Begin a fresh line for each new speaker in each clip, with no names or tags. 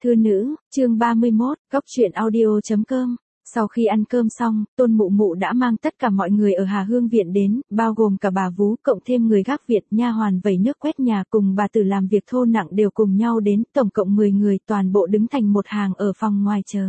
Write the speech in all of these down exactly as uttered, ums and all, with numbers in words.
Thư nữ, chương ba mươi mốt, góc truyện audio.com. Sau khi ăn cơm xong, Tôn Mụ Mụ đã mang tất cả mọi người ở Hà Hương Viện đến, bao gồm cả bà vú, cộng thêm người gác viện, nha hoàn vẩy nước quét nhà cùng bà tử làm việc thô nặng đều cùng nhau đến, tổng cộng mười người, toàn bộ đứng thành một hàng ở phòng ngoài chờ.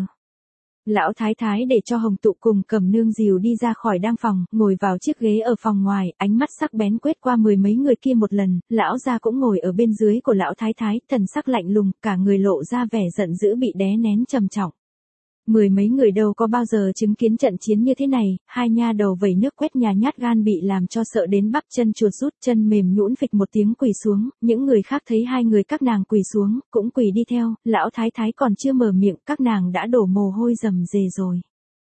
Lão Thái Thái để cho Hồng Tụ cùng Cẩm Nương dìu đi ra khỏi đang phòng, ngồi vào chiếc ghế ở phòng ngoài, ánh mắt sắc bén quét qua mười mấy người kia một lần, lão gia cũng ngồi ở bên dưới của Lão Thái Thái, thần sắc lạnh lùng, cả người lộ ra vẻ giận dữ bị đè nén trầm trọng. Mười mấy người đâu có bao giờ chứng kiến trận chiến như thế này, hai nha đầu vẩy nước quét nhà nhát gan bị làm cho sợ đến bắp chân chuột rút, chân mềm nhũn phịch một tiếng quỳ xuống, những người khác thấy hai người các nàng quỳ xuống, cũng quỳ đi theo, Lão Thái Thái còn chưa mở miệng, các nàng đã đổ mồ hôi rầm rề rồi.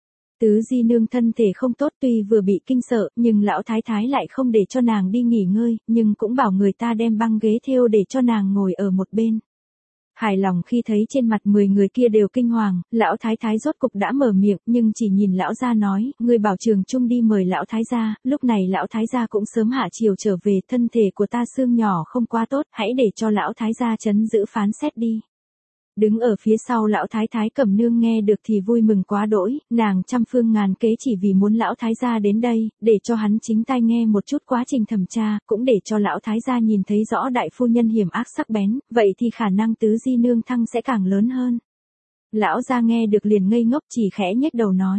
Tứ Di Nương thân thể không tốt, tuy vừa bị kinh sợ, nhưng Lão Thái Thái lại không để cho nàng đi nghỉ ngơi, nhưng cũng bảo người ta đem băng ghế thêu để cho nàng ngồi ở một bên. Hài lòng khi thấy trên mặt mười người kia đều kinh hoàng, Lão Thái Thái rốt cục đã mở miệng, nhưng chỉ nhìn lão gia nói, người bảo Trường Trung đi mời Lão Thái gia. Lúc này Lão Thái gia cũng sớm hạ chiều trở về, thân thể của ta xương nhỏ không quá tốt, hãy để cho Lão Thái gia trấn giữ phán xét đi. Đứng ở phía sau Lão Thái Thái Cẩm Nương nghe được thì vui mừng quá đỗi, nàng trăm phương ngàn kế chỉ vì muốn Lão Thái gia đến đây, để cho hắn chính tai nghe một chút quá trình thẩm tra, cũng để cho Lão Thái gia nhìn thấy rõ đại phu nhân hiểm ác sắc bén, vậy thì khả năng Tứ Di Nương thăng sẽ càng lớn hơn. Lão gia nghe được liền ngây ngốc, chỉ khẽ nhếch đầu nói: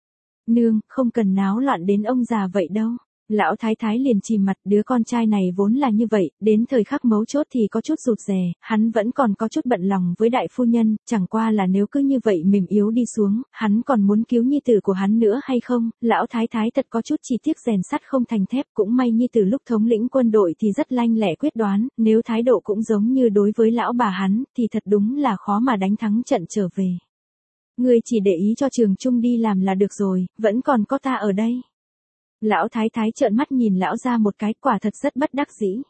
Nương, không cần náo loạn đến ông già vậy đâu. Lão Thái Thái liền chìm mặt, đứa con trai này vốn là như vậy, đến thời khắc mấu chốt thì có chút rụt rè, hắn vẫn còn có chút bận lòng với đại phu nhân, chẳng qua là nếu cứ như vậy mềm yếu đi xuống, hắn còn muốn cứu nhi tử của hắn nữa hay không. Lão Thái Thái thật có chút chi tiết rèn sắt không thành thép, cũng may nhi tử lúc thống lĩnh quân đội thì rất lanh lẹ quyết đoán, nếu thái độ cũng giống như đối với lão bà hắn, thì thật đúng là khó mà đánh thắng trận trở về. Ngươi chỉ để ý cho Trường Trung đi làm là được rồi, vẫn còn có ta ở đây. Lão Thái Thái trợn mắt nhìn lão gia một cái, quả thật rất bất đắc dĩ.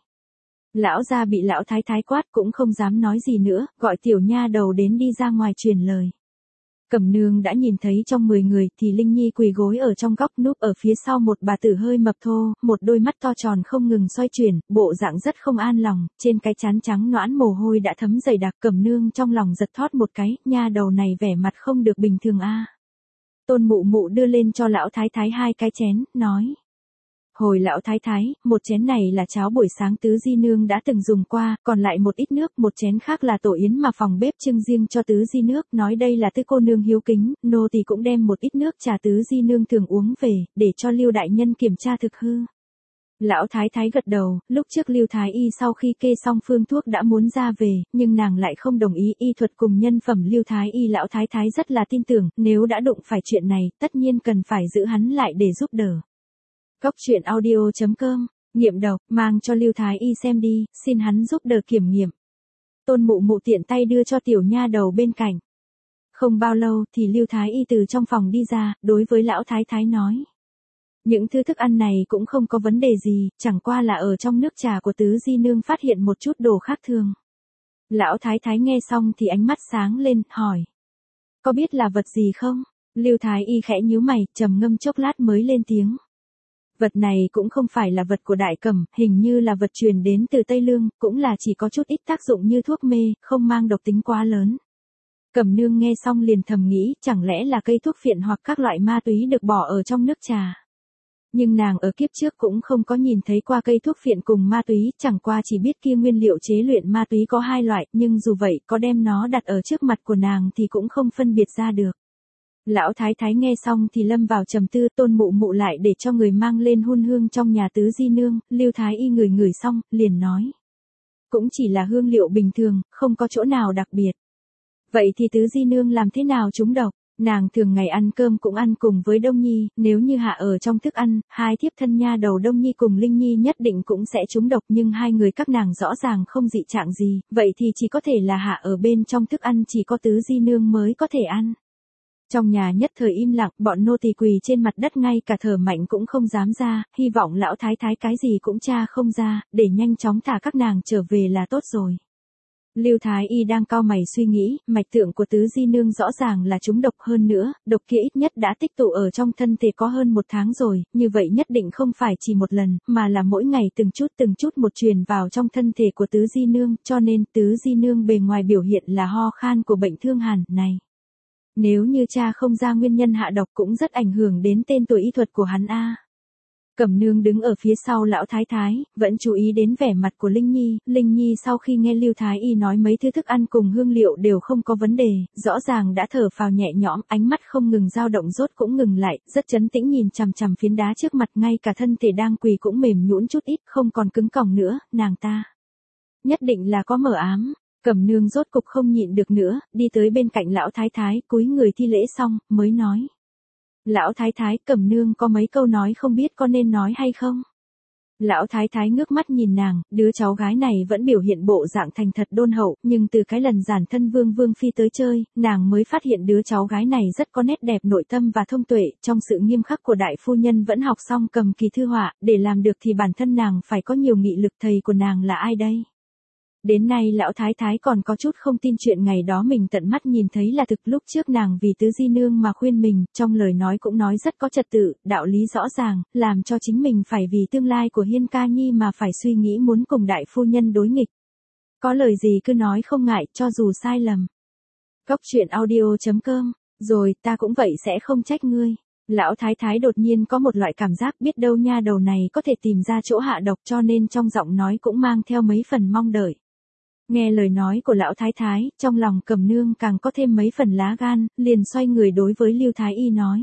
Lão gia bị Lão Thái Thái quát cũng không dám nói gì nữa, gọi tiểu nha đầu đến đi ra ngoài truyền lời. Cẩm Nương đã nhìn thấy trong mười người thì Linh Nhi quỳ gối ở trong góc núp ở phía sau một bà tử hơi mập thô, một đôi mắt to tròn không ngừng xoay chuyển, bộ dạng rất không an lòng, trên cái trán trắng nõn mồ hôi đã thấm dày đặc. Cẩm Nương trong lòng giật thót một cái, nha đầu này vẻ mặt không được bình thường a. À. Tôn Mụ Mụ đưa lên cho Lão Thái Thái hai cái chén, nói: Hồi Lão Thái Thái, một chén này là cháo buổi sáng Tứ Di Nương đã từng dùng qua, còn lại một ít nước, một chén khác là tổ yến mà phòng bếp trưng riêng cho Tứ Di nước, nói đây là Tư cô nương hiếu kính, nô tỳ cũng đem một ít nước trà Tứ Di Nương thường uống về, để cho Lưu đại nhân kiểm tra thực hư. Lão Thái Thái gật đầu, lúc trước Lưu Thái Y sau khi kê xong phương thuốc đã muốn ra về, nhưng nàng lại không đồng ý, y thuật cùng nhân phẩm Lưu Thái Y Lão Thái Thái rất là tin tưởng, nếu đã đụng phải chuyện này, tất nhiên cần phải giữ hắn lại để giúp đỡ. Góc truyện audio.com, nghiệm độc, mang cho Lưu Thái Y xem đi, xin hắn giúp đỡ kiểm nghiệm. Tôn Mụ Mụ tiện tay đưa cho tiểu nha đầu bên cạnh. Không bao lâu thì Lưu Thái Y từ trong phòng đi ra, đối với Lão Thái Thái nói: Những thứ thức ăn này cũng không có vấn đề gì, chẳng qua là ở trong nước trà của Tứ Di Nương phát hiện một chút đồ khác thường. Lão Thái Thái nghe xong thì ánh mắt sáng lên, hỏi: Có biết là vật gì không? Lưu Thái Y khẽ nhíu mày, trầm ngâm chốc lát mới lên tiếng: Vật này cũng không phải là vật của Đại Cẩm, hình như là vật truyền đến từ Tây Lương, cũng là chỉ có chút ít tác dụng như thuốc mê, không mang độc tính quá lớn. Cẩm Nương nghe xong liền thầm nghĩ, chẳng lẽ là cây thuốc phiện hoặc các loại ma túy được bỏ ở trong nước trà. Nhưng nàng ở kiếp trước cũng không có nhìn thấy qua cây thuốc phiện cùng ma túy, chẳng qua chỉ biết kia nguyên liệu chế luyện ma túy có hai loại, nhưng dù vậy có đem nó đặt ở trước mặt của nàng thì cũng không phân biệt ra được. Lão Thái Thái nghe xong thì lâm vào trầm tư. Tôn Mụ Mụ lại để cho người mang lên hun hương trong nhà Tứ Di Nương, Lưu Thái Y ngửi ngửi xong, liền nói: Cũng chỉ là hương liệu bình thường, không có chỗ nào đặc biệt. Vậy thì Tứ Di Nương làm thế nào trúng độc? Nàng thường ngày ăn cơm cũng ăn cùng với Đông Nhi, nếu như hạ ở trong thức ăn, hai thiếp thân nha đầu Đông Nhi cùng Linh Nhi nhất định cũng sẽ trúng độc, nhưng hai người các nàng rõ ràng không dị trạng gì, vậy thì chỉ có thể là hạ ở bên trong thức ăn chỉ có Tứ Di Nương mới có thể ăn. Trong nhà nhất thời im lặng, bọn nô tỳ quỳ trên mặt đất ngay cả thở mạnh cũng không dám ra, hy vọng Lão Thái Thái cái gì cũng tra không ra, để nhanh chóng thả các nàng trở về là tốt rồi. Lưu Thái Y đang cau mày suy nghĩ, mạch tượng của Tứ Di Nương rõ ràng là trúng độc, hơn nữa, độc kia ít nhất đã tích tụ ở trong thân thể có hơn một tháng rồi, như vậy nhất định không phải chỉ một lần, mà là mỗi ngày từng chút từng chút một truyền vào trong thân thể của Tứ Di Nương, cho nên Tứ Di Nương bề ngoài biểu hiện là ho khan của bệnh thương hàn này. Nếu như cha không ra nguyên nhân hạ độc cũng rất ảnh hưởng đến tên tuổi y thuật của hắn a. Cẩm Nương đứng ở phía sau lão thái thái, vẫn chú ý đến vẻ mặt của Linh Nhi. Linh Nhi sau khi nghe Lưu Thái Y nói mấy thứ thức ăn cùng hương liệu đều không có vấn đề, rõ ràng đã thở phào nhẹ nhõm, ánh mắt không ngừng dao động rốt cũng ngừng lại, rất trấn tĩnh nhìn chằm chằm phiến đá trước mặt, ngay cả thân thể đang quỳ cũng mềm nhũn chút ít, không còn cứng còng nữa, nàng ta nhất định là có mờ ám. Cẩm Nương rốt cục không nhịn được nữa, đi tới bên cạnh lão thái thái, cúi người thi lễ xong, mới nói. Lão thái thái, Cẩm Nương có mấy câu nói không biết có nên nói hay không? Lão thái thái ngước mắt nhìn nàng, đứa cháu gái này vẫn biểu hiện bộ dạng thành thật đôn hậu, nhưng từ cái lần giản thân Vương Vương Phi tới chơi, nàng mới phát hiện đứa cháu gái này rất có nét đẹp nội tâm và thông tuệ, trong sự nghiêm khắc của đại phu nhân vẫn học xong cầm kỳ thư họa, để làm được thì bản thân nàng phải có nhiều nghị lực. Thầy của nàng là ai đây? Đến nay lão thái thái còn có chút không tin chuyện ngày đó mình tận mắt nhìn thấy là thực. Lúc trước nàng vì Tứ Di Nương mà khuyên mình, trong lời nói cũng nói rất có trật tự, đạo lý rõ ràng, làm cho chính mình phải vì tương lai của Hiên Ca Nhi mà phải suy nghĩ muốn cùng đại phu nhân đối nghịch. Có lời gì cứ nói không ngại, cho dù sai lầm. Cốc truyện audio chấm com, rồi ta cũng vậy sẽ không trách ngươi. Lão thái thái đột nhiên có một loại cảm giác biết đâu nha đầu này có thể tìm ra chỗ hạ độc, cho nên trong giọng nói cũng mang theo mấy phần mong đợi. Nghe lời nói của lão thái thái, trong lòng Cẩm Nương càng có thêm mấy phần lá gan, liền xoay người đối với Lưu Thái Y nói.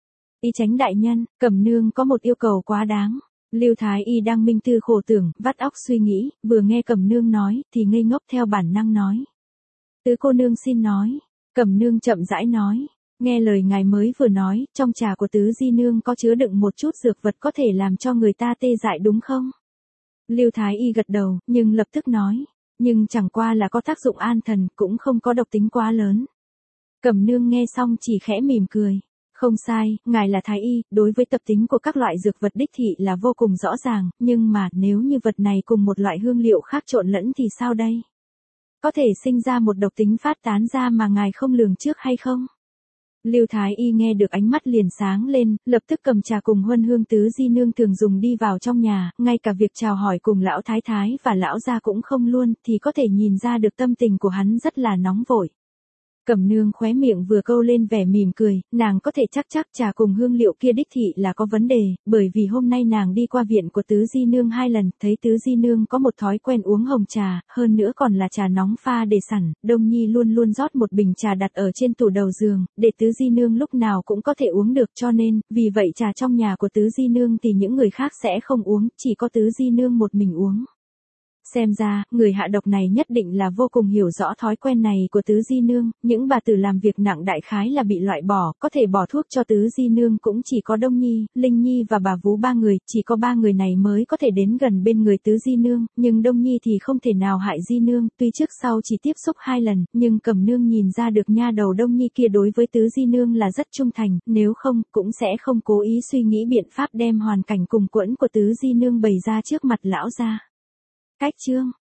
Y Chánh đại nhân, Cẩm Nương có một yêu cầu quá đáng. Lưu Thái Y đang minh tư khổ tưởng, vắt óc suy nghĩ, vừa nghe Cẩm Nương nói, thì ngây ngốc theo bản năng nói. Tứ cô nương xin nói. Cẩm Nương chậm rãi nói. Nghe lời ngài mới vừa nói, trong trà của Tứ Di Nương có chứa đựng một chút dược vật có thể làm cho người ta tê dại đúng không? Lưu Thái Y gật đầu, nhưng lập tức nói. Nhưng chẳng qua là có tác dụng an thần, cũng không có độc tính quá lớn. Cẩm Nương nghe xong chỉ khẽ mỉm cười. Không sai, ngài là thái y, đối với tập tính của các loại dược vật đích thị là vô cùng rõ ràng, nhưng mà nếu như vật này cùng một loại hương liệu khác trộn lẫn thì sao đây? Có thể sinh ra một độc tính phát tán ra mà ngài không lường trước hay không? Lưu Thái Y nghe được ánh mắt liền sáng lên, lập tức cầm trà cùng huân hương Tứ Di Nương thường dùng đi vào trong nhà, ngay cả việc chào hỏi cùng lão thái thái và lão gia cũng không luôn, thì có thể nhìn ra được tâm tình của hắn rất là nóng vội. Cẩm Nương khóe miệng vừa câu lên vẻ mỉm cười, nàng có thể chắc chắc trà cùng hương liệu kia đích thị là có vấn đề, bởi vì hôm nay nàng đi qua viện của Tứ Di Nương hai lần, thấy Tứ Di Nương có một thói quen uống hồng trà, hơn nữa còn là trà nóng pha để sẵn, Đông Nhi luôn luôn rót một bình trà đặt ở trên tủ đầu giường, để Tứ Di Nương lúc nào cũng có thể uống được, cho nên, vì vậy trà trong nhà của Tứ Di Nương thì những người khác sẽ không uống, chỉ có Tứ Di Nương một mình uống. Xem ra, người hạ độc này nhất định là vô cùng hiểu rõ thói quen này của Tứ Di Nương, những bà tử làm việc nặng đại khái là bị loại bỏ, có thể bỏ thuốc cho Tứ Di Nương cũng chỉ có Đông Nhi, Linh Nhi và bà Vú ba người, chỉ có ba người này mới có thể đến gần bên người Tứ Di Nương, nhưng Đông Nhi thì không thể nào hại Di Nương, tuy trước sau chỉ tiếp xúc hai lần, nhưng Cẩm Nương nhìn ra được nha đầu Đông Nhi kia đối với Tứ Di Nương là rất trung thành, nếu không, cũng sẽ không cố ý suy nghĩ biện pháp đem hoàn cảnh cùng quẫn của Tứ Di Nương bày ra trước mặt lão gia. Cách chương